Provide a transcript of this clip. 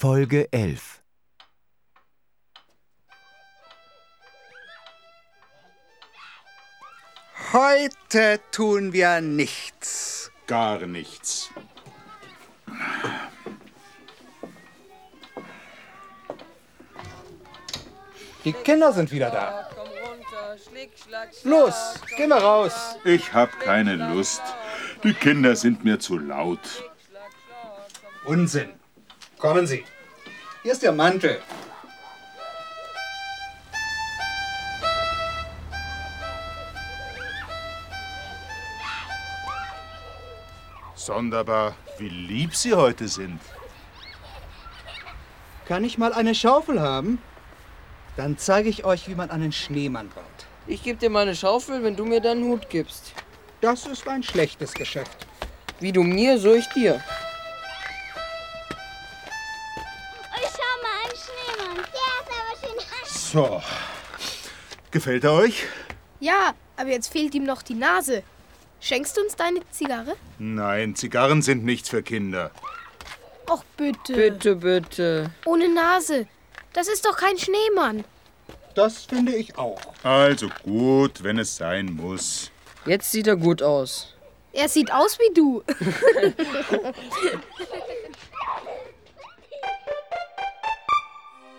Folge 11. Heute tun wir nichts. Gar nichts. Die Kinder sind wieder da. Los, gehen wir raus. Ich hab keine Lust. Die Kinder sind mir zu laut. Unsinn. Kommen Sie. Hier ist Ihr Mantel. Sonderbar, wie lieb Sie heute sind. Kann ich mal eine Schaufel haben? Dann zeige ich euch, wie man einen Schneemann baut. Ich geb dir meine Schaufel, wenn du mir deinen Hut gibst. Das ist ein schlechtes Geschäft. Wie du mir, so ich dir. Oh, schau mal, ein Schneemann. Der ist aber schön. So. Gefällt er euch? Ja, aber jetzt fehlt ihm noch die Nase. Schenkst du uns deine Zigarre? Nein, Zigarren sind nichts für Kinder. Och, bitte. Bitte, bitte. Ohne Nase. Das ist doch kein Schneemann. Das finde ich auch. Also gut, wenn es sein muss. Jetzt sieht er gut aus. Er sieht aus wie du.